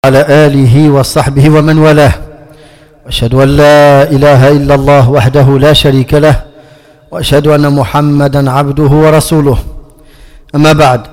على آله وصحبه ومن والاه وأشهد أن لا إله إلا الله وحده لا شريك له وأشهد أن محمدا عبده ورسوله أما بعد.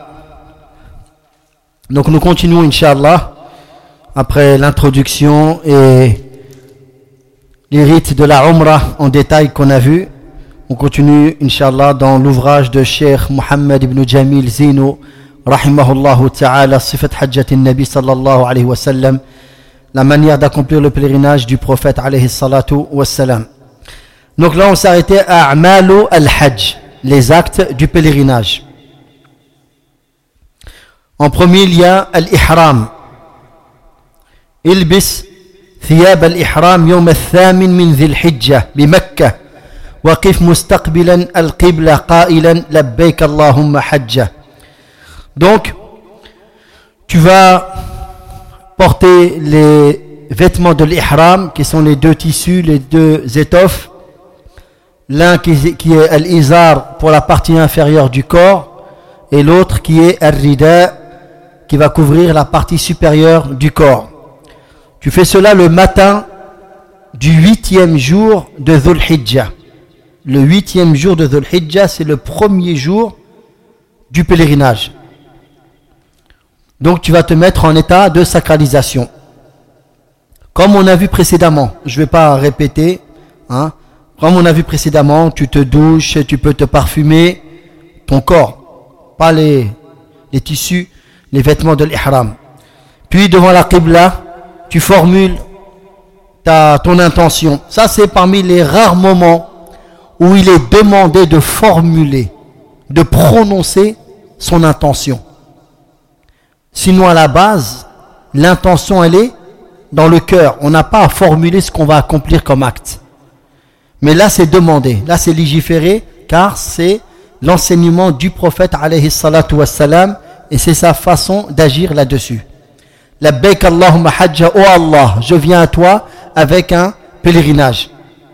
Donc nous continuons Inch'Allah après l'introduction et les rites de la Umrah en détail qu'on a vu. On continue Inch'Allah dans l'ouvrage de Cheikh Mohammed ibn Jamil Zino rahimahullah ta'ala, Sifat Hajjat al-Nabi sallallahu alayhi wa sallam, la manière d'accomplir le pèlerinage du prophète alayhi salatu wa salam. Donc là on s'arrêtait à A'malu al-Hajj, les actes du pèlerinage. En premier il y a al-Ihram. Ilbis ثياب الإحرام يوم الثامن من ذي الحجة بمكة وقف مستقبلا القبلة قائلا لبيك اللهم حجة. Donc, tu vas porter les vêtements de l'ihram, qui sont les deux tissus, les deux étoffes. L'un qui est al-izar pour la partie inférieure du corps, et l'autre qui est al-rida, qui va couvrir la partie supérieure du corps. Tu fais cela le matin du 8e jour de Dhul Hijjah. Le 8e jour de Dhul Hijjah, c'est le premier jour du pèlerinage. Donc tu vas te mettre en état de sacralisation. Comme on a vu précédemment, je ne vais pas répéter, comme on a vu précédemment, tu te douches, tu peux te parfumer ton corps, pas les tissus, les vêtements de l'ihram. Puis devant la qibla, tu formules ton intention. Ça c'est parmi les rares moments où il est demandé de formuler, de prononcer son intention. Sinon à la base, l'intention elle est dans le cœur. On n'a pas à formuler ce qu'on va accomplir comme acte. Mais là c'est demandé, là c'est légiféré, car c'est l'enseignement du prophète alayhi salatu wassalam, et c'est sa façon d'agir là-dessus. Labbaik Allahumma hajja, oh Allah, je viens à toi avec un pèlerinage.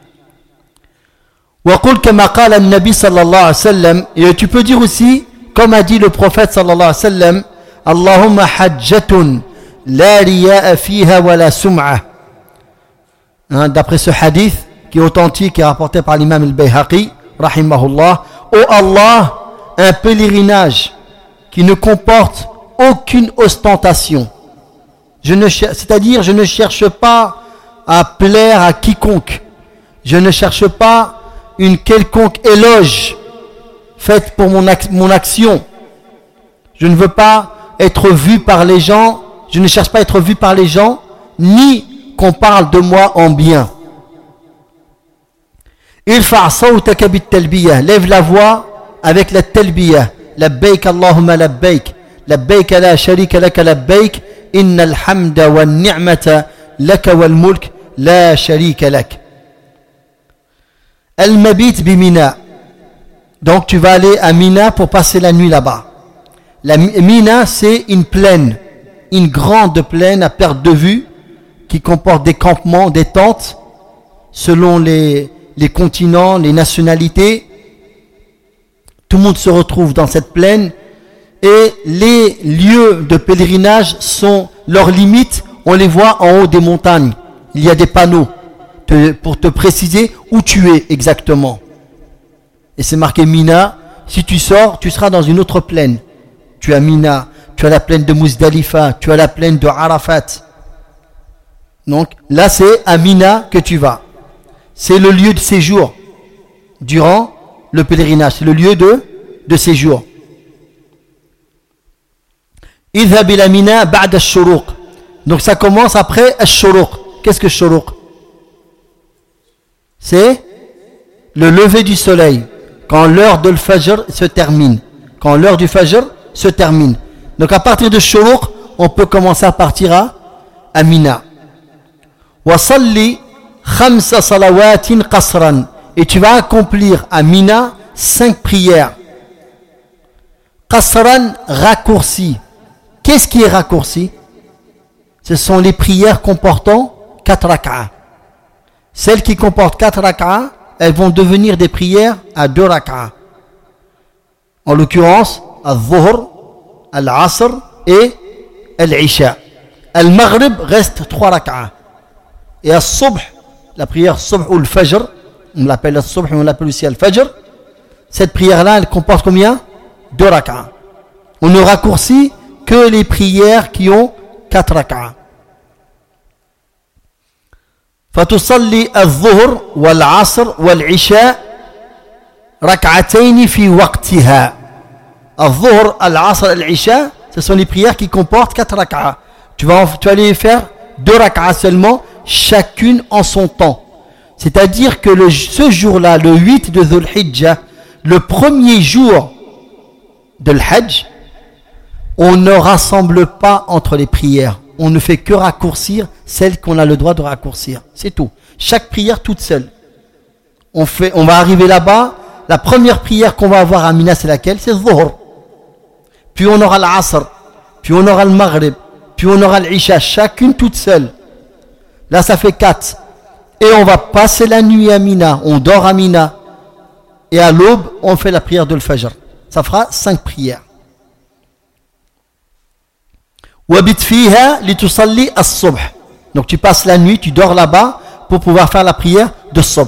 Wa qul kama qala an-nabi sallallahu alayhi wa sallam, et tu peux dire aussi, comme a dit le prophète sallallahu alayhi wa sallam, Allahumma hajjatun la riya'a fiha wa la sum'a. D'après ce hadith qui est authentique et rapporté par l'imam al-Bayhaqi rahimahullah, oh Allah, un pèlerinage qui ne comporte aucune ostentation. C'est-à-dire je ne cherche pas à plaire à quiconque. Je ne cherche pas une quelconque éloge faite pour mon action. Je ne veux pas être vu par les gens, je ne cherche pas à être vu par les gens, ni qu'on parle de moi en bien. Irfa' sawtaka bit-talbiyah, lève la voix avec la talbiyah. Labbaik Allahumma labbaik, labbaik la sharika laka labbaik, innal hamda wan ni'mata laka wal mulk la sharika lak. Al-mabit bi Mina. Donc tu vas aller à Mina pour passer la nuit là-bas. La Mina, c'est une plaine, une grande plaine à perte de vue qui comporte des campements, des tentes selon les continents, les nationalités. Tout le monde se retrouve dans cette plaine et les lieux de pèlerinage sont leurs limites, on les voit en haut des montagnes. Il y a des panneaux pour te préciser où tu es exactement. Et c'est marqué Mina. Si tu sors, tu seras dans une autre plaine. Tu as Mina, tu as la plaine de Muzdalifa, tu as la plaine de Arafat. Donc là c'est à Mina que tu vas. C'est le lieu de séjour durant le pèlerinage. C'est le lieu de séjour. Idhab ila Mina ba'da ash-shuruq. Donc ça commence après ash-shuruq. Qu'est-ce que ash-shuruq? C'est le lever du soleil. Quand l'heure de l'Fajr se termine. Quand l'heure du Fajr se termine. Donc à partir de Shuruq, on peut commencer à partir à Mina. Wa salli khamsa salawatin qasran. Et tu vas accomplir à Mina 5 prières. Qasran, raccourci. Qu'est-ce qui est raccourci? Ce sont les prières comportant 4 rak'ah. Celles qui comportent 4 rak'ah, elles vont devenir des prières à 2 rak'ah. En l'occurrence, al-Dhuhr, al-Asr et al-Isha. Al-Maghrib reste 3 rak'a. Et Al-Subh, la prière Subh ou Al-Fajr, on l'appelle Al-Subh et on l'appelle aussi Al-Fajr, cette prière-là, elle comporte combien? 2 rak'a. On ne raccourcit que les prières qui ont 4 rak'a. فتصلي الظهر والعصر والعشاء ركعتين في وقتها. الظهر, العصر, العشاء, ce sont les prières qui comportent 4 rak'a. Tu vas aller faire 2 rak'a seulement, chacune en son temps. C'est-à-dire que ce jour-là, le 8 de Dhul Hijjah, le premier jour de l'Hajj, on ne rassemble pas entre les prières. On ne fait que raccourcir celles qu'on a le droit de raccourcir. C'est tout. Chaque prière toute seule. On va arriver là-bas. La première prière qu'on va avoir à Mina, c'est laquelle? C'est Dhuhr. Puis on aura l'Asr. Puis on aura le Maghrib. Puis on aura l'Isha. Chacune toute seule. Là, ça fait 4. Et on va passer la nuit à Mina. On dort à Mina. Et à l'aube, on fait la prière de l'Fajr. Ça fera 5 prières. Donc tu passes la nuit, tu dors là-bas pour pouvoir faire la prière de Subh.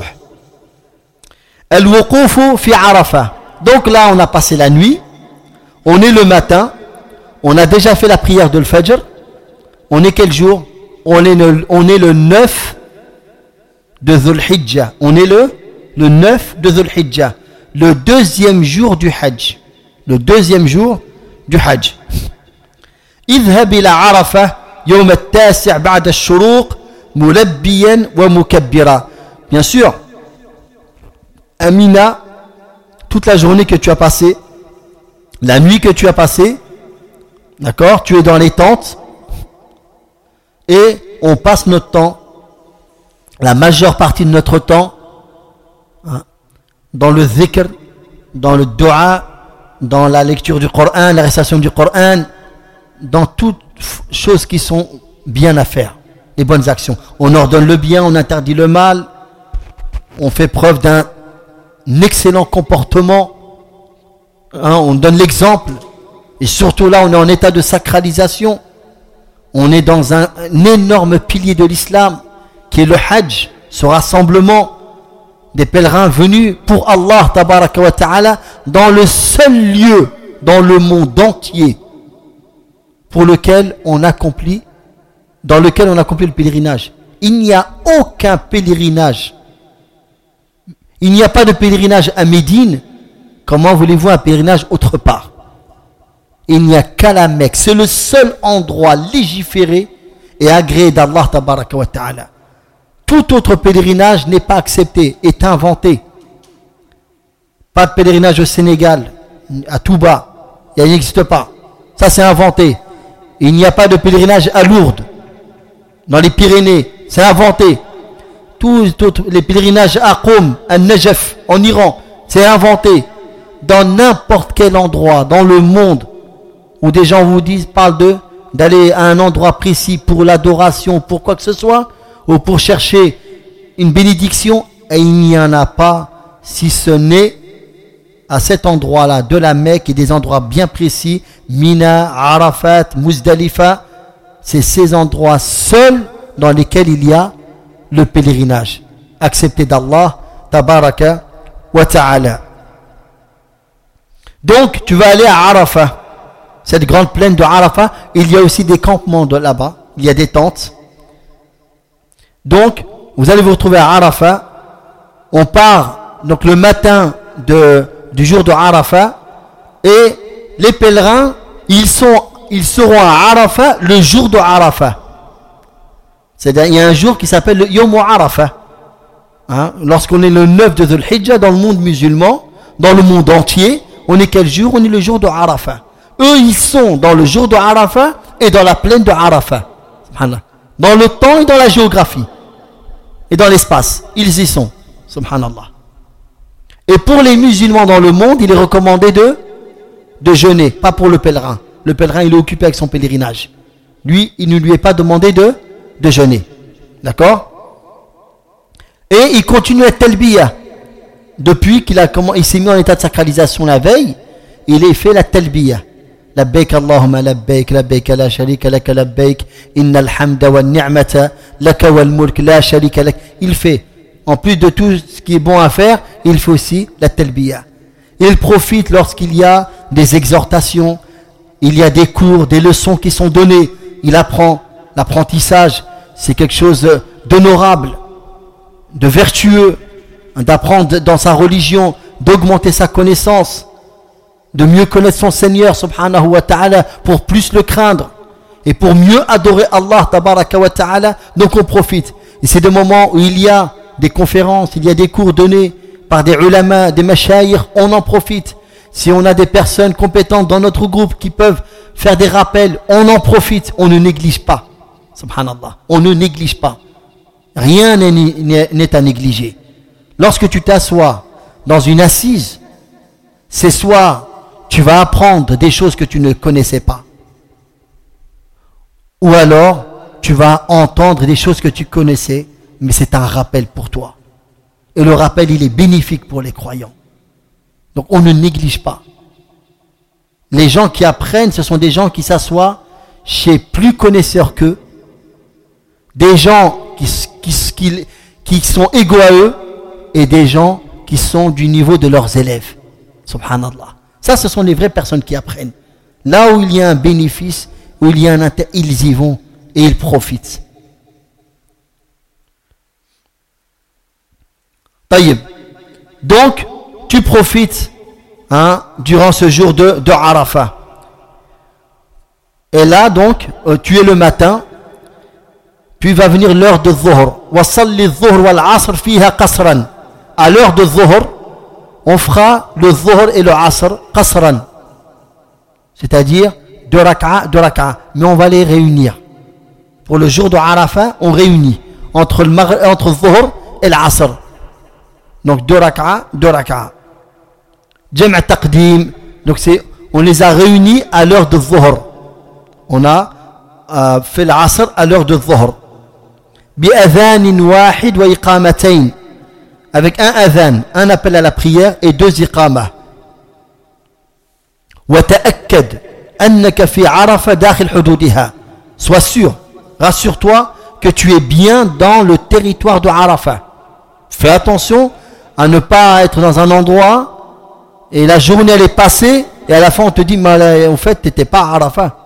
Al-Wuqufu fi Arafah. Donc là on a passé la nuit, on est le matin, on a déjà fait la prière de l'Fajr. On est quel jour? On est le 9 de Dhul Hijjah. On est le 9 de Dhul Hijjah. Le deuxième jour du Hajj. Le deuxième jour du Hajj. اذهب إلى عرفة يوم التاسع بعد الشروق ملبيا ومكبرا. Bien sûr, à Mina, toute la journée que tu as passée, la nuit que tu as passée, d'accord, tu es dans les tentes et on passe notre temps, la majeure partie de notre temps, dans le dhikr, dans le dua, dans la lecture du Coran, la récitation du Coran, dans toutes choses qui sont bien à faire, les bonnes actions. On ordonne le bien, on interdit le mal, on fait preuve d'un excellent comportement, on donne l'exemple, et surtout là on est en état de sacralisation, on est dans un énorme pilier de l'islam qui est le Hajj, ce rassemblement des pèlerins venus pour Allah tabaraka wa ta'ala dans le seul lieu dans le monde entier dans lequel on accomplit le pèlerinage. Il n'y a aucun pèlerinage. Il n'y a pas de pèlerinage à Médine. Comment voulez-vous un pèlerinage autre part? Il n'y a qu'à la Mecque. C'est le seul endroit légiféré et agréé d'Allah tabaraka wa ta'ala. Tout autre pèlerinage n'est pas accepté, est inventé. Pas de pèlerinage au Sénégal, à Touba, il n'existe pas. Ça c'est inventé. Il n'y a pas de pèlerinage à Lourdes, dans les Pyrénées, c'est inventé. Tous les pèlerinages à Qom, à Najaf, en Iran, c'est inventé. Dans n'importe quel endroit, dans le monde, où des gens vous parlent d'aller à un endroit précis pour l'adoration, pour quoi que ce soit, ou pour chercher une bénédiction, et il n'y en a pas, si ce n'est à cet endroit-là de la Mecque et des endroits bien précis, Mina, Arafat, Muzdalifa, c'est ces endroits seuls dans lesquels il y a le pèlerinage accepté d'Allah tabaraka wa ta'ala. Donc tu vas aller à Arafat, cette grande plaine de Arafat. Il y a aussi des campements de là-bas, il y a des tentes. Donc vous allez vous retrouver à Arafat. On part donc le matin du jour de Arafat, et les pèlerins ils seront à Arafat le jour de Arafat. C'est-à-dire il y a un jour qui s'appelle le Yom Arafat, lorsqu'on est le 9 de Dhul Hijjah dans le monde musulman, dans le monde entier, on est quel jour? On est le jour de Arafat. Eux ils sont dans le jour de Arafat et dans la plaine de Arafat, dans le temps et dans la géographie et dans l'espace, ils y sont, subhanallah. Et pour les musulmans dans le monde, il est recommandé de jeûner, pas pour le pèlerin. Le pèlerin, il est occupé avec son pèlerinage. Lui, il ne lui est pas demandé de jeûner. D'accord? Et il continue à talbiya. Depuis il s'est mis en état de sacralisation la veille, il a fait la talbiya. labbaik Allahumma labbaik, labbaik la sharika lak labbaik, innal hamda wal ni'mata laka wal mulk la sharika lak. Il fait, en plus de tout ce qui est bon à faire, il fait aussi la talbiya. Il profite lorsqu'il y a des exhortations, il y a des cours, des leçons qui sont données. Il apprend. L'apprentissage, c'est quelque chose d'honorable, de vertueux, d'apprendre dans sa religion, d'augmenter sa connaissance, de mieux connaître son Seigneur subhanahu wa ta'ala pour plus le craindre et pour mieux adorer Allah tabaraka wa ta'ala. Donc on profite. Et c'est des moments où il y a des conférences, il y a des cours donnés par des ulama, des mashayikh, on en profite. Si on a des personnes compétentes dans notre groupe qui peuvent faire des rappels, on en profite, on ne néglige pas. Subhanallah, on ne néglige pas. Rien n'est à négliger. Lorsque tu t'assois dans une assise, c'est soit tu vas apprendre des choses que tu ne connaissais pas, ou alors tu vas entendre des choses que tu connaissais, mais c'est un rappel pour toi. Et le rappel, il est bénéfique pour les croyants. Donc on ne néglige pas. Les gens qui apprennent, ce sont des gens qui s'assoient chez plus connaisseurs qu'eux, des gens qui sont égaux à eux, et des gens qui sont du niveau de leurs élèves. Subhanallah. Ça, ce sont les vraies personnes qui apprennent. Là où il y a un bénéfice, où il y a un intérêt, ils y vont et ils profitent. Taïb. Donc, tu profites durant ce jour de Arafat. Et là, donc, tu es le matin, puis va venir l'heure de Dhuhr. وَصَلِّ الظُّهْرِ وَالْعَصْرِ فِيهَا قَصْرًا. À l'heure de Dhuhr, on fera le Dhuhr et le Asr qasran. C'est-à-dire deux raka'a, mais on va les réunir. Pour le jour de Arafat, on réunit entre Dhuhr et l'Asr. Donc deux raka'a. Jam' taqdim, donc on les a réunis à l'heure de Dhuhr. On a fait l'Asr à l'heure de Dhuhr. Bi'adhan wahid wa iqamatayn. Avec un adhan, un appel à la prière et deux iqamah. Wa ta'akkad annaka fi Arafah dakhil hududiha. Sois sûr, rassure-toi que tu es bien dans le territoire de Arafat. Fais attention à ne pas être dans un endroit et la journée elle est passée et à la fin on te dit mais en fait tu n'étais pas à Arafat.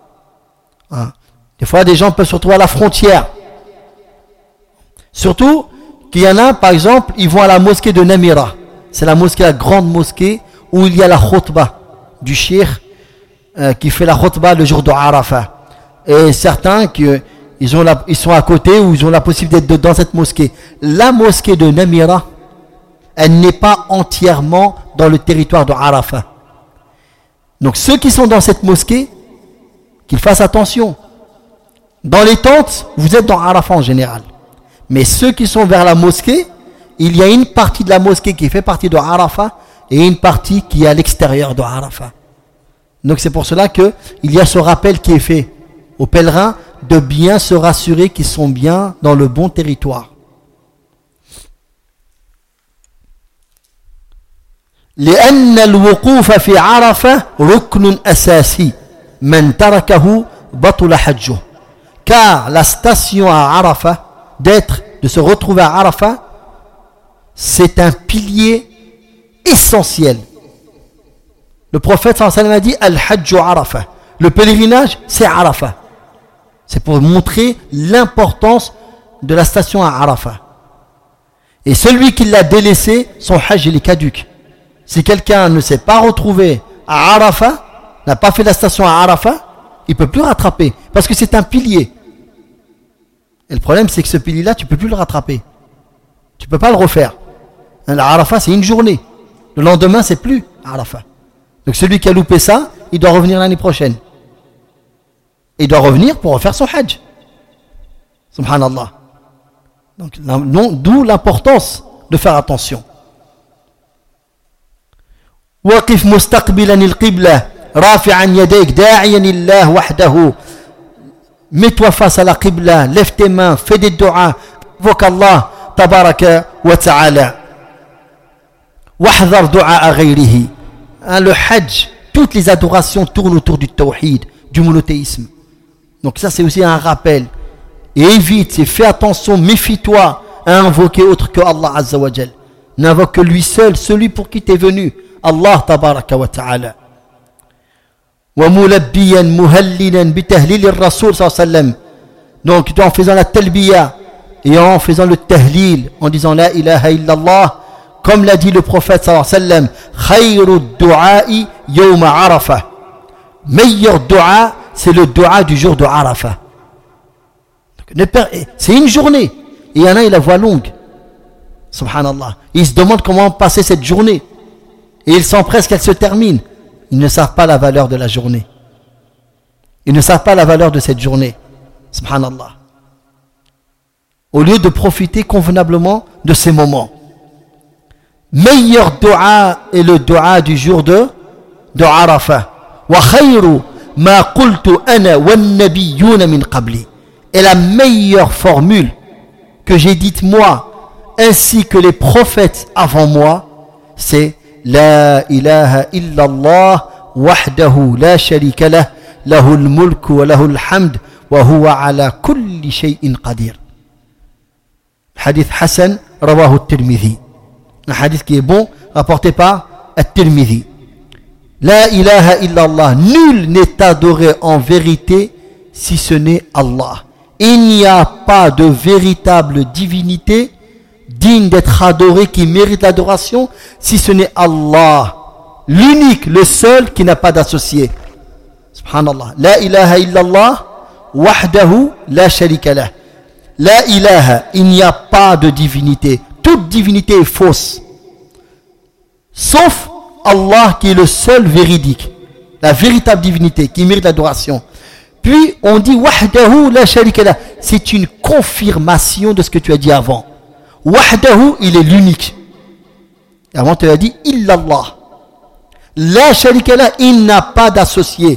Des fois des gens peuvent se retrouver à la frontière. Surtout qu'il y en a, par exemple, ils vont à la mosquée de Namira. C'est la mosquée, la grande mosquée où il y a la khutbah du cheikh qui fait la khutbah le jour de Arafat. Et certains ils sont à côté ou ils ont la possibilité d'être dans cette mosquée. La mosquée de Namira, elle n'est pas entièrement dans le territoire de Arafat. Donc ceux qui sont dans cette mosquée, qu'ils fassent attention. Dans les tentes, vous êtes dans Arafat en général. Mais ceux qui sont vers la mosquée, il y a une partie de la mosquée qui fait partie de Arafat et une partie qui est à l'extérieur de Arafat. Donc c'est pour cela qu'il y a ce rappel qui est fait aux pèlerins de bien se rassurer qu'ils sont bien dans le bon territoire. لأن الوقوف في عرفة ركن أساسي من تركه بطل حجه. Car la station à Arafat, de se retrouver à Arafat, c'est un pilier essentiel. Le prophète sallallahu alayhi wa sallam a dit Al-Hajju Arafat. Le pèlerinage, c'est Arafat. C'est pour montrer l'importance de la station à Arafat. Et celui qui l'a délaissé, son hajj il est caduc. Si quelqu'un ne s'est pas retrouvé à Arafat, n'a pas fait la station à Arafat, il ne peut plus rattraper. Parce que c'est un pilier. Et le problème, c'est que ce pilier-là, tu ne peux plus le rattraper. Tu ne peux pas le refaire. Arafat, c'est une journée. Le lendemain, c'est plus Arafat. Donc celui qui a loupé ça, il doit revenir l'année prochaine. Il doit revenir pour refaire son hajj. Subhanallah. Donc, d'où l'importance de faire attention. وقف مستقبلا القبلة رافعا يديك داعيا الله وحده. Mets-toi face à la qibla, lève tes mains, fais des du'as, invoque Allah tabaraka wa ta'ala. Wahdhar du'a ghayrihi. Le hajj, toutes les adorations tournent autour du tawhid, du monothéisme. Donc ça c'est aussi un rappel. Et évite et fais attention, méfie-toi à invoquer autre que Allah Azza wa Jal. N'invoque que lui seul, celui pour qui tu es venu, Allah Tabaraka wa Ta'ala. Wa mulabbiyan muhallilan bitahlil ar-rasul sallallahu alayhi wa sallam. Donc en faisant la talbiya et en faisant le tahlil, en disant la ilaha illallah, comme l'a dit le prophète sallallahu alayhi wa sallam, khayru du'a'i yawma Arafah. Meilleur dua, c'est le dua du jour de Arafah. C'est une journée. Et il y en a, il la voit longue. Subhanallah. Ils se demandent comment passer cette journée. Et ils s'empressent qu'elle se termine. Ils ne savent pas la valeur de la journée. Ils ne savent pas la valeur de cette journée. Subhanallah. Au lieu de profiter convenablement de ces moments. Meilleur dua est le dua du jour de Arafah. Wa khayru ma qultu ana wan nabiyyuna min qabli. Et la meilleure formule que j'ai dite moi, ainsi que les prophètes avant moi, c'est La ilaha illallah wahdahu la sharika lah, lahul mulku wa lahul hamd, wa huwa ala kulli shay'in qadir. Hadith Hassan, rawahu at-Tirmidhi. Un hadith qui est bon, rapporté par at-Tirmidhi. La ilaha illallah, nul n'est adoré en vérité si ce n'est Allah. Il n'y a pas de véritable divinité digne d'être adorée qui mérite l'adoration si ce n'est Allah, l'unique, le seul qui n'a pas d'associé. Subhanallah. La ilaha illallah wahdahu la sharika lah. La ilaha, il n'y a pas de divinité. Toute divinité est fausse. Sauf Allah qui est le seul véridique, la véritable divinité qui mérite l'adoration. Puis on dit wahdahu la sharika lah. C'est une confirmation de ce que tu as dit avant. Wahdahu, il est l'unique. Et avant tu as dit illallah. La sharika lah, il n'a pas d'associé.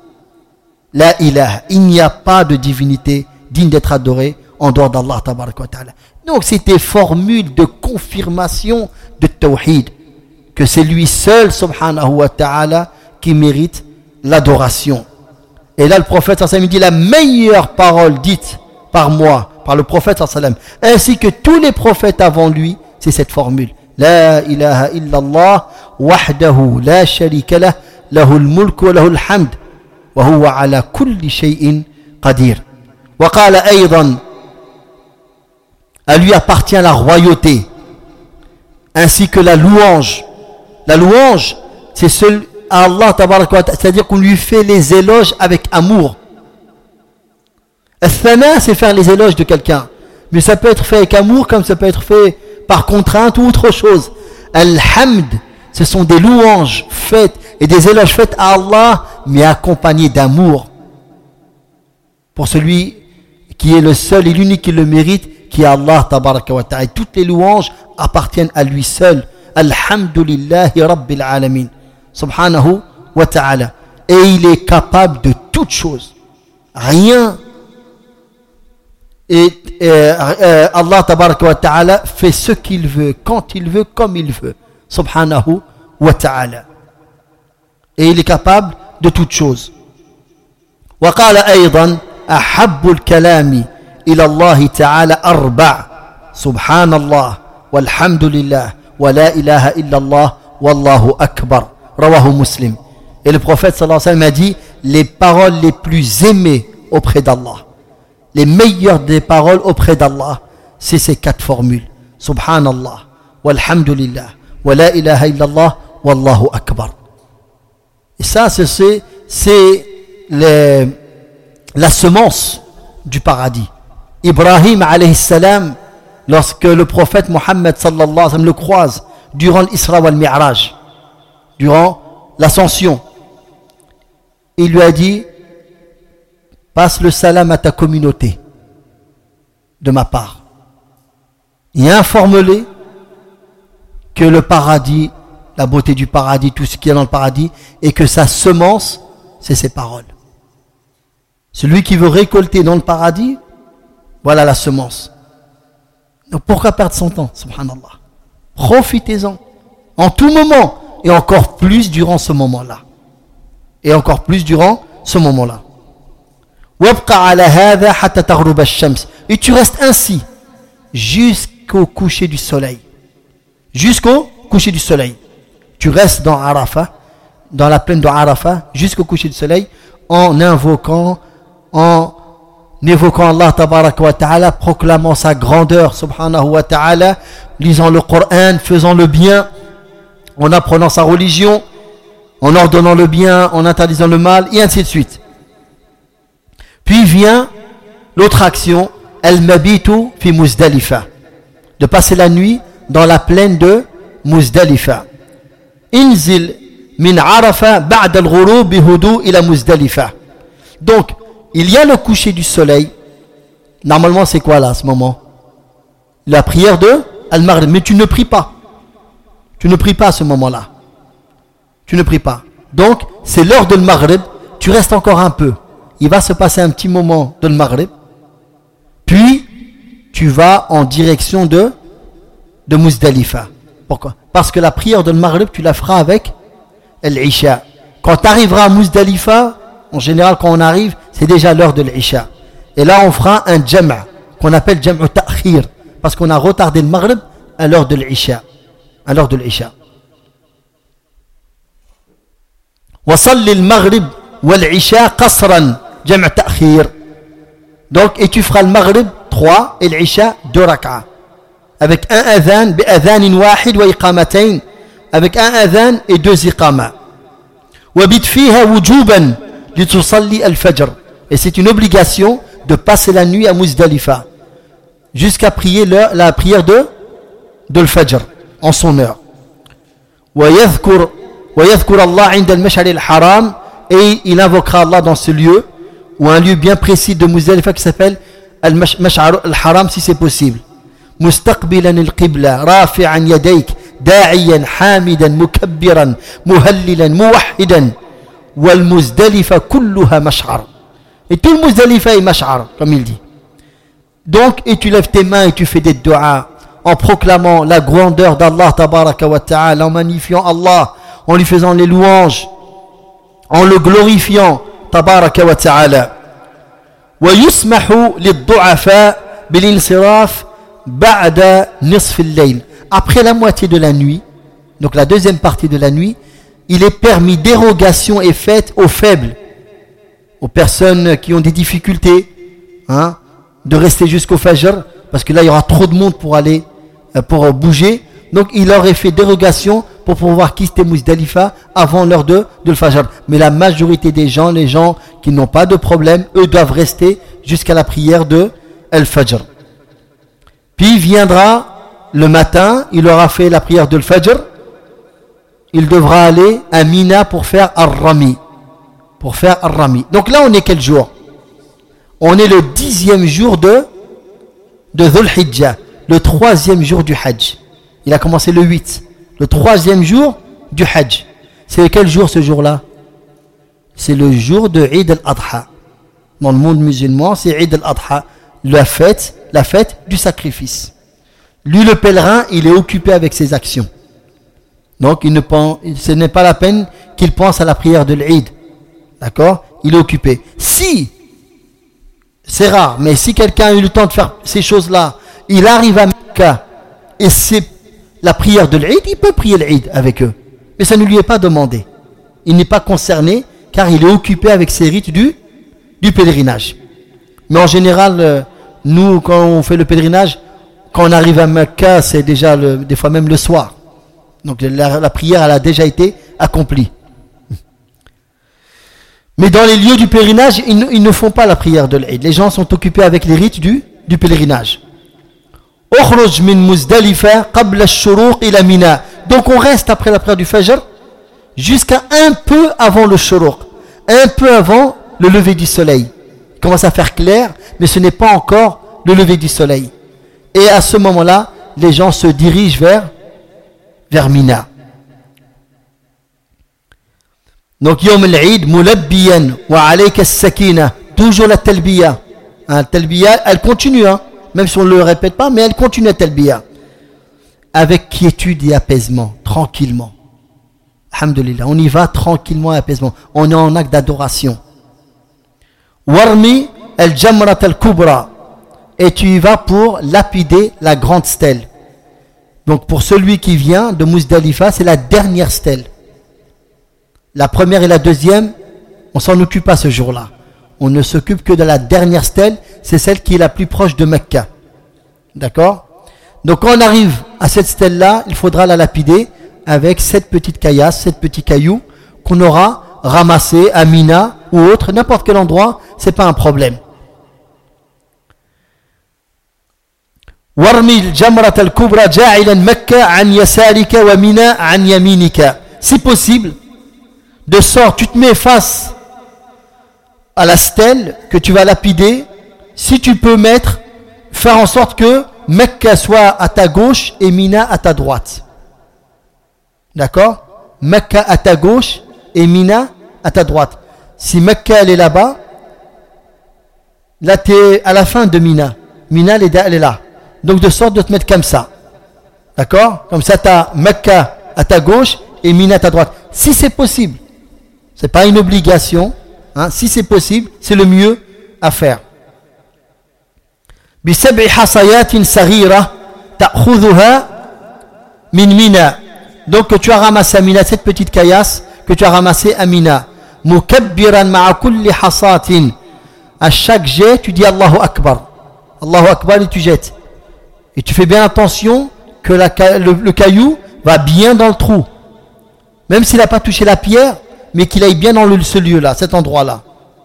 La ilaha, il n'y a pas de divinité digne d'être adorée en dehors d'Allah tabaraka wa ta'ala. Donc c'est des formules de confirmation de tawhid, que c'est lui seul subhanahu wa ta'ala qui mérite l'adoration. Et là, le prophète sallallahu alayhi wa sallam dit la meilleure parole dite par moi, par le prophète sallallahu alayhi wa sallam, ainsi que tous les prophètes avant lui, c'est cette formule. La ilaha illallah wahdahu la sharika lah, lahul mulku wa lahul hamd, wa huwa ala kulli shay'in qadir. Wa qala aydan, à lui appartient la royauté, ainsi que la louange. La louange, c'est seul à Allah tabaraka wa ta'ala, c'est-à-dire qu'on lui fait les éloges avec amour. Al-thana, c'est faire les éloges de quelqu'un, mais ça peut être fait avec amour comme ça peut être fait par contrainte ou autre chose. Al-hamd, ce sont des louanges faites et des éloges faits à Allah, mais accompagnés d'amour pour celui qui est le seul et l'unique qui le mérite, qui est Allah tabaraka wa ta'ala. Toutes les louanges appartiennent à lui seul. Alhamdulillahi Rabbil Alamin, subhanahu wa ta'ala. Et il est capable de toutes choses. Rien. Et Allah tabaraka wa ta'ala fait ce qu'il veut, quand il veut, comme il veut. Subhanahu wa ta'ala. Et il est capable de toutes choses. Wa qala aydan, ahabbul kalami ila Allah ta'ala arba'. Subhanallah, walhamdulillah. Wa la ilaha illallah wallahu akbar, rawahu Muslim. Et le prophète sallallahu alayhi wa sallam a dit les paroles les plus aimées auprès d'Allah, les meilleures des paroles auprès d'Allah, c'est ces quatre formules. Subhanallah, walhamdulillah, wa la ilaha illallah wallahu akbar. Et ça c'est la semence du paradis. Ibrahim alayhi salam, lorsque le prophète Mohammed sallallahu alayhi wa sallam le croise durant l'Isra wal Mi'raj, durant l'ascension, il lui a dit passe le salam à ta communauté de ma part et informe-les que le paradis, la beauté du paradis, tout ce qu'il y a dans le paradis, et que sa semence c'est ses paroles. Celui qui veut récolter dans le paradis, voilà la semence. Donc pourquoi perdre son temps, subhanallah? Profitez-en, en tout moment, et encore plus durant ce moment-là. et encore plus durant ce moment-là. Et tu restes ainsi jusqu'au coucher du soleil. Jusqu'au coucher du soleil. Tu restes dans Arafat, dans la plaine de Arafat, jusqu'au coucher du soleil, en invoquant Allah tabaraka wa ta'ala, proclamant sa grandeur subhanahu wa ta'ala, lisant le Coran, faisant le bien, en apprenant sa religion, en ordonnant le bien, en interdisant le mal, et ainsi de suite. Puis vient l'autre action, al-mabitu fi Muzdalifa, de passer la nuit dans la plaine de Muzdalifa. Inzil min Arafa ba'da al-ghurub bihudu ila Muzdalifa. Donc, il y a le coucher du soleil. Normalement, c'est quoi là, à ce moment? La prière de Al-Maghrib. Mais tu ne pries pas. Tu ne pries pas à ce moment-là. Tu ne pries pas. Donc, c'est l'heure de Maghrib. Tu restes encore un peu. Il va se passer un petit moment de Maghrib. Puis, tu vas en direction de Muzdalifa. Pourquoi? Parce que la prière de Maghrib, tu la feras avec l'Isha. Quand tu arriveras à Muzdalifa, en général, quand on arrive, c'est déjà l'heure de l'Isha. Et là, on fera un jam' qu'on appelle jam'u ta'khir, parce qu'on a retardé le Maghrib à l'heure de l'Isha. À l'heure de l'Isha. وصل المغرب والعشاء قصرا جمع تأخير. Donc, et tu feras le Maghrib 3 et l'Isha 2 rak'a. Avec un adhan, بأذان واحد وإقامتين. Avec un adhan et 2 iqama. وبت فيها وجوبا لتصلي الفجر. Et c'est une obligation de passer la nuit à Muzdalifa jusqu'à prier la prière de l'Fajr en son heure. ويذكر الله عند المشعر الحرام, et il invoquera Allah dans ce lieu ou un lieu bien précis de Muzdalifa qui s'appelle Al-Mash'ar al-Haram si c'est possible. مستقبلا القبلة رافعا يديك داعيا حامدا مكبرا مهللا موحدا والمزدلفة كلها مشعر. Et tout le Muzdalifa est mash'ar, comme il dit. Donc, et tu lèves tes mains et tu fais des du'as en proclamant la grandeur d'Allah tabaraka wa ta'ala, en magnifiant Allah, en lui faisant les louanges, en le glorifiant tabaraka wa ta'ala. ويسمح للضعفاء بالانصراف بعد نصف الليل. Après la moitié de la nuit, donc la deuxième partie de la nuit, il est permis, dérogation est faite aux faibles, aux personnes qui ont des difficultés, de rester jusqu'au Fajr, parce que là il y aura trop de monde pour bouger. Donc il leur est fait dérogation pour pouvoir quitter Muzdalifa avant l'heure de Fajr. Mais la majorité des gens, les gens qui n'ont pas de problème, eux doivent rester jusqu'à la prière de Al-Fajr. Puis viendra le matin, il aura fait la prière de Al-Fajr, il devra aller à Mina pour faire Ar-Rami. Donc là on est quel jour? On est le 10e jour de Dhul Hijjah, le 3e jour du Hajj. Il a commencé le 8, le 3e jour du Hajj. C'est quel jour ce jour-là? C'est le jour de Eid al-Adha. Dans le monde musulman, c'est Eid al-Adha, la fête du sacrifice. Lui, le pèlerin, il est occupé avec ses actions. Donc, ce n'est pas la peine qu'il pense à la prière de l'Eid. D'accord? Il est occupé. Si, c'est rare, mais si quelqu'un a eu le temps de faire ces choses-là, il arrive à Mecca et c'est la prière de l'Eid, il peut prier l'Eid avec eux. Mais ça ne lui est pas demandé. Il n'est pas concerné car il est occupé avec ses rites du pèlerinage. Mais en général, nous, quand on fait le pèlerinage, quand on arrive à Mecca, c'est déjà des fois même le soir. Donc la prière, elle a déjà été accomplie. Mais dans les lieux du pèlerinage, ils ne font pas la prière de l'Eid. Les gens sont occupés avec les rites du pèlerinage. Donc on reste après la prière du Fajr jusqu'à un peu avant le shuruq, un peu avant le lever du soleil. Il commence à faire clair, mais ce n'est pas encore le lever du soleil. Et à ce moment-là, les gens se dirigent vers Mina. Donc Yom al-Eid, mulabbiyan wa alayka as-sakina, toujours la talbiya. Talbiya, elle continue, même si on ne le répète pas, mais elle continue la talbiya. Avec quiétude et apaisement, tranquillement. Alhamdulillah, on y va tranquillement et apaisement. On est en acte d'adoration. Warmi al-jamrat al-kubra. Et tu y vas pour lapider la grande stèle. Donc pour celui qui vient de Muzdalifa, c'est la dernière stèle. La première et la deuxième, on s'en occupe pas ce jour-là. On ne s'occupe que de la dernière stèle, c'est celle qui est la plus proche de Mecca. D'accord? Donc quand on arrive à cette stèle-là, il faudra la lapider avec 7 petites caillasses, 7 petits cailloux qu'on aura ramassés à Mina ou autre, n'importe quel endroit, c'est pas un problème. Warmil jamrat al-kubra ja'ilan Mecca an yasarika wa Mina an yaminika. Si possible, de sorte, tu te mets face à la stèle que tu vas lapider, si tu peux faire en sorte que Mecca soit à ta gauche et Mina à ta droite. D'accord? Mecca à ta gauche et Mina à ta droite. Si Mecca elle est là-bas, là tu es à la fin de Mina. Mina elle est là. Donc de sorte de te mettre comme ça. D'accord? Comme ça tu as Mecca à ta gauche et Mina à ta droite. Si c'est possible. Ce n'est pas une obligation. Hein? Si c'est possible, c'est le mieux à faire. بسبع حصيات صغيرة تأخذها من Mina. Donc que tu as ramassé à Mina, cette petite caillasse que tu as ramassée à Mina. مكبرا مع كل حصاة. À chaque jet, tu dis Allahu Akbar. Allahu Akbar et tu jettes. Et tu fais bien attention que le caillou va bien dans le trou. Même s'il n'a pas touché la pierre, mais qu'il aille bien dans ce lieu-là, cet endroit-là.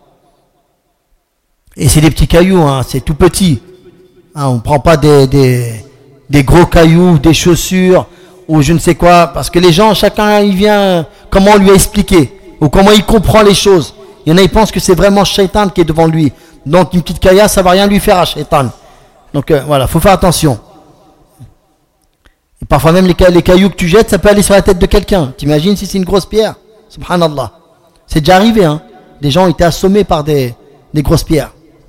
Et c'est des petits cailloux, hein, c'est tout petit. Hein, on ne prend pas des gros cailloux, des chaussures, ou je ne sais quoi, parce que les gens, chacun il vient, comment on lui a expliqué, ou comment il comprend les choses. Il y en a, ils pensent que c'est vraiment Shaitan qui est devant lui. Donc une petite caillasse, ça ne va rien lui faire à Shaitan. Donc voilà, il faut faire attention. Et parfois même les cailloux que tu jettes, ça peut aller sur la tête de quelqu'un. T'imagines si c'est une grosse pierre? Subhanallah. C'est déjà arrivé, hein. Des gens ont été assommés par des grosses pierres.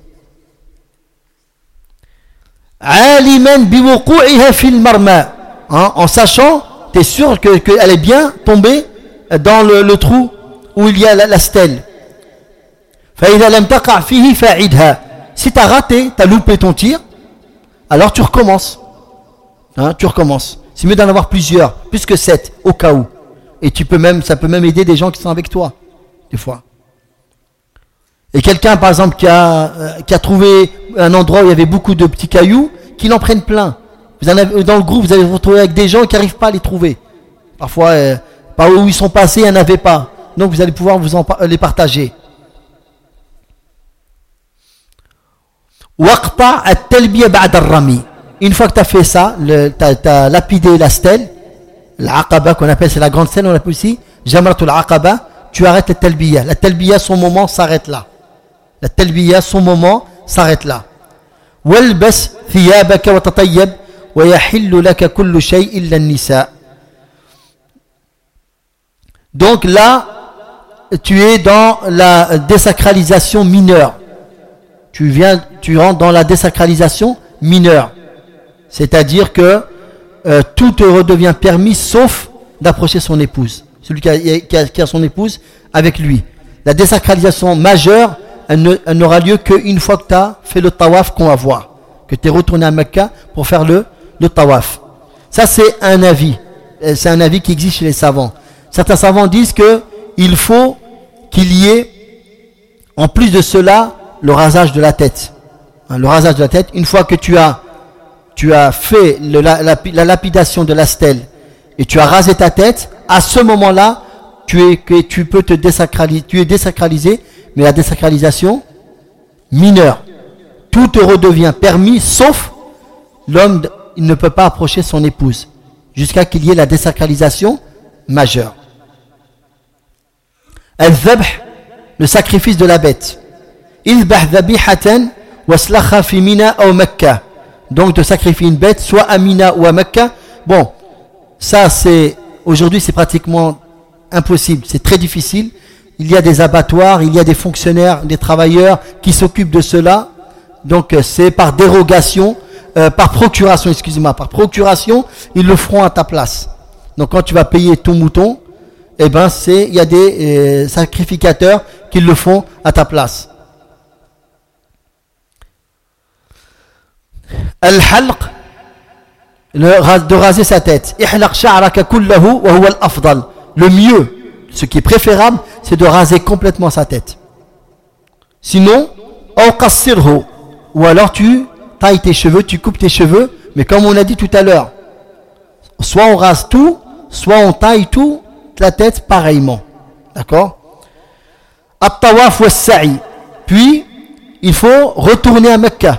Aliman biwuqu'iha fil marma. En sachant, tu es sûr qu'elle est bien tombée dans le trou où il y a la stèle. فإذا لم تقع فيه فأعدها. Si tu as raté, tu as loupé ton tir, alors tu recommences. Hein, tu recommences. C'est mieux d'en avoir plusieurs, plus que 7, au cas où. Et ça peut même aider des gens qui sont avec toi, des fois. Et quelqu'un, par exemple, qui a trouvé un endroit où il y avait beaucoup de petits cailloux, qu'il en prenne plein. Dans le groupe, vous allez vous retrouver avec des gens qui n'arrivent pas à les trouver. Parfois, par où ils sont passés, il n'y en avait pas. Donc, vous allez pouvoir les partager. Waqta' at-talbiya ba'da ar-rami. Une fois que tu as fait ça, tu as lapidé la stèle, l'aqaba qu'on appelle, c'est la grande stèle, on l'appelle aussi jamratul aqaba, tu arrêtes la talbiya. La talbiya, son moment s'arrête là. La talbiya, son moment s'arrête là. Walbas thiyabaka wa tatayyab wa yahillu laka kullu shay illa an-nisa. Donc là, tu es dans la désacralisation mineure. Tu rentres dans la désacralisation mineure. C'est-à-dire que tout te redevient permis sauf d'approcher son épouse. Celui qui a son épouse avec lui. La désacralisation majeure, elle n'aura lieu qu'une fois que tu as fait le tawaf qu'on va voir. Que tu es retourné à Mecca pour faire le tawaf. Ça c'est un avis. C'est un avis qui existe chez les savants. Certains savants disent qu'il faut qu'il y ait, en plus de cela, le rasage de la tête. Le rasage de la tête, une fois que tu as fait la lapidation de la stèle et tu as rasé ta tête, à ce moment-là, tu peux te désacraliser, tu es désacralisé, mais la désacralisation mineure. Tout te redevient permis, sauf l'homme, il ne peut pas approcher son épouse, jusqu'à qu'il y ait la désacralisation majeure. Al-dhabh, le sacrifice de la bête. Idbah dhabihatan waslakha fi Mina ou Mecca. Donc de sacrifier une bête, soit à Mina ou à Mecca. Bon, ça aujourd'hui c'est pratiquement impossible, c'est très difficile. Il y a des abattoirs, il y a des fonctionnaires, des travailleurs qui s'occupent de cela. Donc c'est par dérogation, par procuration, ils le feront à ta place. Donc quand tu vas payer ton mouton, eh ben il y a des sacrificateurs qui le font à ta place. Al-halq, de raser sa tête. Ihlaq sha'raka kullahu wa huwa al-afdal. Le mieux, ce qui est préférable, c'est de raser complètement sa tête. Sinon, aw qassirhu, ou alors tu tailles tes cheveux, tu coupes tes cheveux, mais comme on a dit tout à l'heure, soit on rase tout, soit on taille tout, la tête pareillement. D'accord? At-tawaf wa as-sa'i. Puis, il faut retourner à Mecca.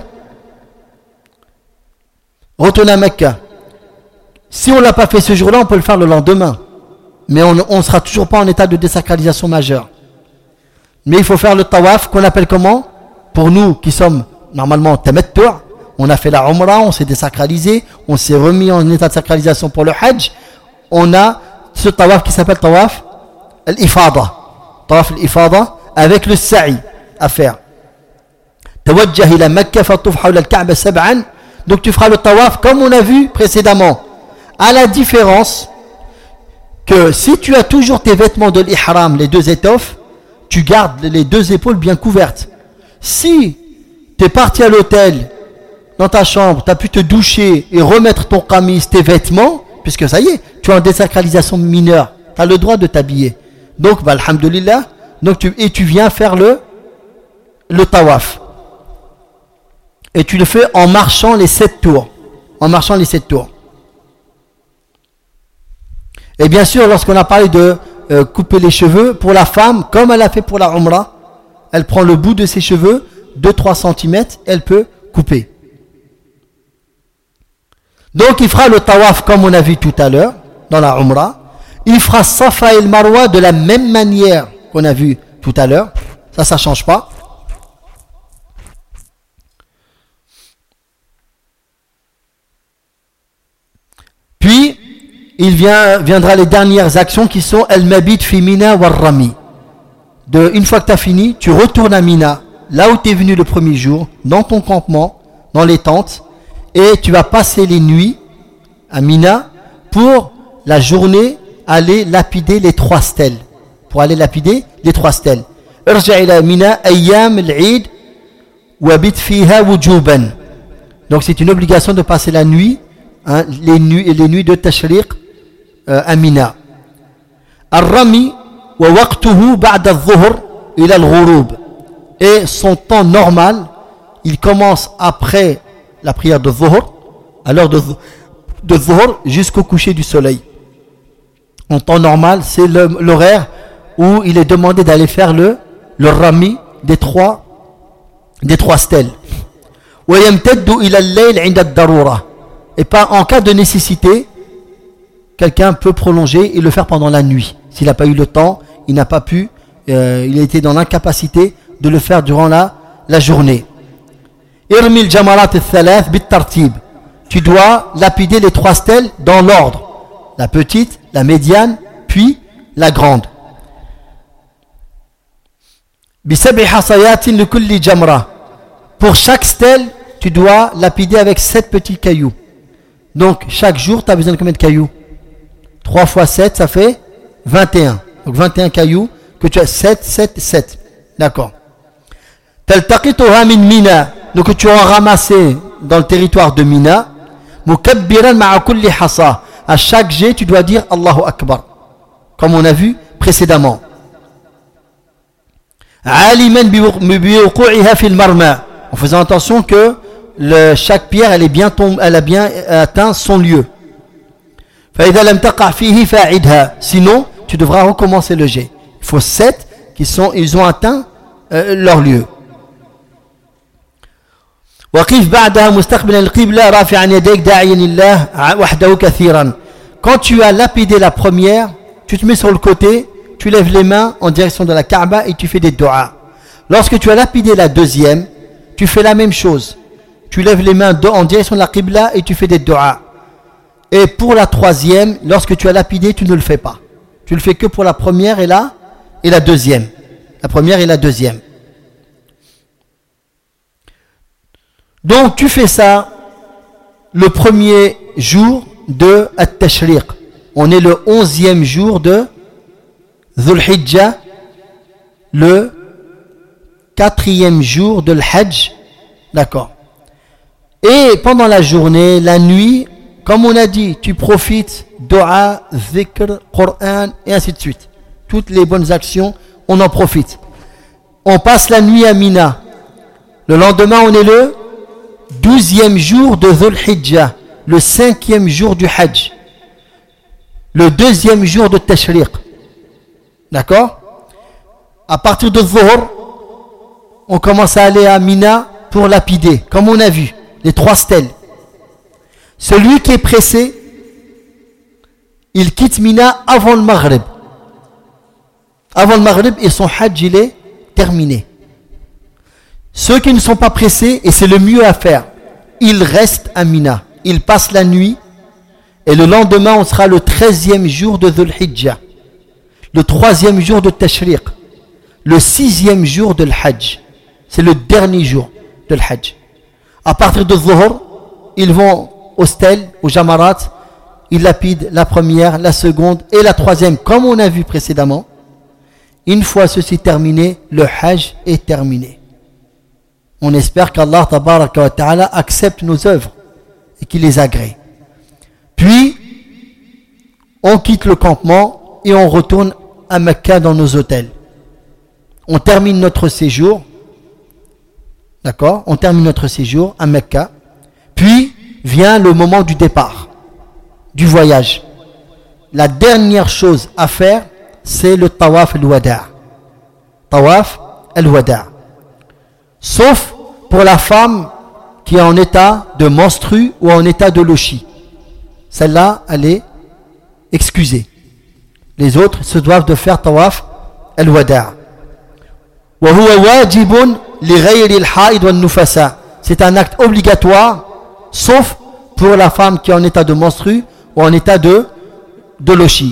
Retourner à Mecca. Si on ne l'a pas fait ce jour-là, on peut le faire le lendemain. Mais on ne sera toujours pas en état de désacralisation majeure. Mais il faut faire le tawaf, qu'on appelle comment? Pour nous qui sommes normalement tamattu', on a fait la umrah, on s'est désacralisé, on s'est remis en état de sacralisation pour le hajj. On a ce tawaf qui s'appelle tawaf al-ifada. Tawaf al-ifada avec le sa'i à faire. Tawajjah ila Makkah fatuf hawla al-Ka'ba sab'an. Donc tu feras le tawaf comme on a vu précédemment. À la différence que si tu as toujours tes vêtements de l'ihram, les deux étoffes, tu gardes les deux épaules bien couvertes. Si tu es parti à l'hôtel, dans ta chambre, tu as pu te doucher et remettre ton qamis, tes vêtements, puisque ça y est, tu es en désacralisation mineure, tu as le droit de t'habiller. Donc, bah, alhamdoulilah, donc tu viens faire le tawaf. Et tu le fais en marchant les 7 tours. En marchant les 7 tours. Et bien sûr, lorsqu'on a parlé de couper les cheveux, pour la femme, comme elle a fait pour la umrah, elle prend le bout de ses cheveux, 2-3 cm, elle peut couper. Donc il fera le tawaf comme on a vu tout à l'heure, dans la umrah. Il fera Safa et le Marwa de la même manière qu'on a vu tout à l'heure. Ça ne change pas. Puis, viendra les dernières actions qui sont Al-Mabit fi Mina wa Rami. Une fois que tu as fini, tu retournes à Mina, là où tu es venu le premier jour, dans ton campement, dans les tentes, et tu vas passer les nuits à Mina pour la journée aller lapider les 3 stèles. Pour aller lapider les 3 stèles. Irja' ila Mina ayyam al-Eid wa bit fiha wujuban. Donc c'est une obligation de passer la nuit, hein, les nuits de Tashriq à Mina. Ar-Rami wa waqtuhu ba'da adh-dhuhr ila al-ghurub. Et son temps normal, il commence après la prière de Dhuhr, à l'heure de Dhuhr jusqu'au coucher du soleil. En temps normal, c'est l'horaire où il est demandé d'aller faire le Rami des trois stèles. Wa yamtaddu ila al-layl 'inda ad-darura. Et pas en cas de nécessité, quelqu'un peut prolonger et le faire pendant la nuit. S'il n'a pas eu le temps, il n'a pas pu, il a été dans l'incapacité de le faire durant la journée. Irmi al-jamarat al-thalath bit-tartib. Tu dois lapider les 3 stèles dans l'ordre. La petite, la médiane, puis la grande. Bi-sab'i hasayatin li kulli jamra. Pour chaque stèle, tu dois lapider avec 7 petits cailloux. Donc, chaque jour, tu as besoin de combien de cailloux? 3 fois 7, ça fait 21. Donc, 21 cailloux, que tu as 7. D'accord. Taltaqituha min Mina. Donc, tu as ramassé dans le territoire de Mina. Mukabbiran ma'a kulli hasa. À chaque jet, tu dois dire Allahu Akbar. Comme on a vu précédemment. Aliman biwuqu'iha fil marma. En faisant attention que chaque pierre, elle a bien atteint son lieu. فإذا لم تقع فيه فاعدها. Sinon, tu devras recommencer le jet. Il faut 7 ils ont atteint leur lieu. وقف بعدها مستقبلا القبلة رافعا يديك داعيا الله وحده كثيرا. Quand tu as lapidé la première, tu te mets sur le côté, tu lèves les mains en direction de la Kaaba et tu fais des du'a. Lorsque tu as lapidé la deuxième, tu fais la même chose. Tu lèves les mains en direction de la Qibla et tu fais des du'a. Et pour la troisième, lorsque tu as lapidé, tu ne le fais pas. Tu le fais que pour la première et la deuxième. La première et la deuxième. Donc tu fais ça le premier jour de At-Tashriq. On est le 11e jour de Dhul Hijjah, le 4e jour de l'Hajj. D'accord. Et pendant la journée, la nuit, comme on a dit, tu profites, dua, zikr, Coran, et ainsi de suite. Toutes les bonnes actions, on en profite. On passe la nuit à Mina. Le lendemain, on est le 12e jour de Dhul Hijjah, le 5e jour du Hajj, le 2e jour de Tashriq. D'accord? À partir de Dhuhr, on commence à aller à Mina pour lapider, comme on a vu, les 3 stèles. Celui qui est pressé, il quitte Mina avant le Maghrib. Avant le Maghrib, et son Hajj, il est terminé. Ceux qui ne sont pas pressés, et c'est le mieux à faire, ils restent à Mina. Ils passent la nuit, et le lendemain, on sera le 13e jour de Dhul Hijjah, le 3e jour de Tashriq, le 6e jour de l'Hajj. C'est le dernier jour de l'Hajj. À partir de Dhuhr, ils vont au stèle, au Jamarat, ils lapident la première, la seconde et la 3e, comme on a vu précédemment. Une fois ceci terminé, le Hajj est terminé. On espère qu'Allah tabaraka wa ta'ala accepte nos œuvres et qu'il les agrée. Puis, on quitte le campement et on retourne à Mecca dans nos hôtels. On termine notre séjour. D'accord? On termine notre séjour à Mecca. Puis vient le moment du départ, du voyage. La dernière chose à faire, c'est le tawaf al-wada'. Tawaf al-wada'. Sauf pour la femme qui est en état de menstru ou en état de lochi. Celle-là, elle est excusée. Les autres se doivent de faire tawaf al-wada'. C'est un acte obligatoire, sauf pour la femme qui est en état de menstru ou en état de lochi.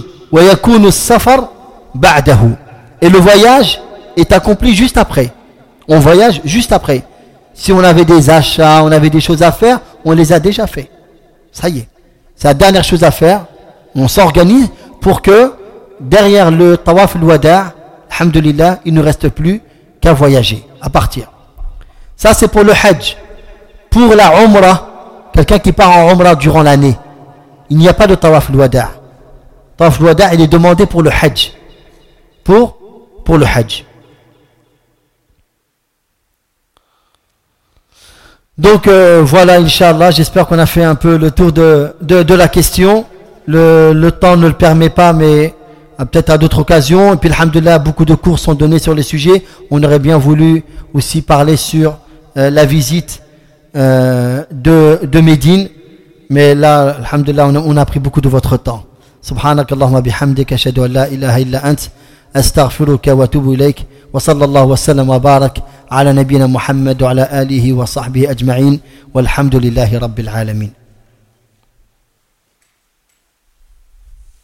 Et le voyage est accompli juste après. On voyage juste après. Si on avait des achats, on avait des choses à faire, on les a déjà fait. Ça y est. C'est la dernière chose à faire. On s'organise pour que derrière le tawaf al-wada', alhamdulillah, il ne reste plus qu'à voyager, à partir. Ça c'est pour le Hajj. Pour la Umrah, quelqu'un qui part en Umrah durant l'année, il n'y a pas de tawaf al-wada'. Tawaf al-wada' il est demandé pour le Hajj. Pour le Hajj. Donc voilà, Inch'Allah, j'espère qu'on a fait un peu le tour de la question. Le temps ne le permet pas, mais peut-être à d'autres occasions. Et puis, alhamdoulilah, beaucoup de cours sont donnés sur les sujets. On aurait bien voulu aussi parler sur la visite de Médine. Mais là, alhamdoulilah, on a pris beaucoup de votre temps. Subhanakallahumma bihamdika, ashhadu an la ilaha illa ant, astaghfiruka wa atubu ilayk. Wa sallallahu wa sallam wa barak ala nabiyyina Muhammad wa ala alihi wa sahbihi ajma'in. Walhamdulillahi rabbil alamin.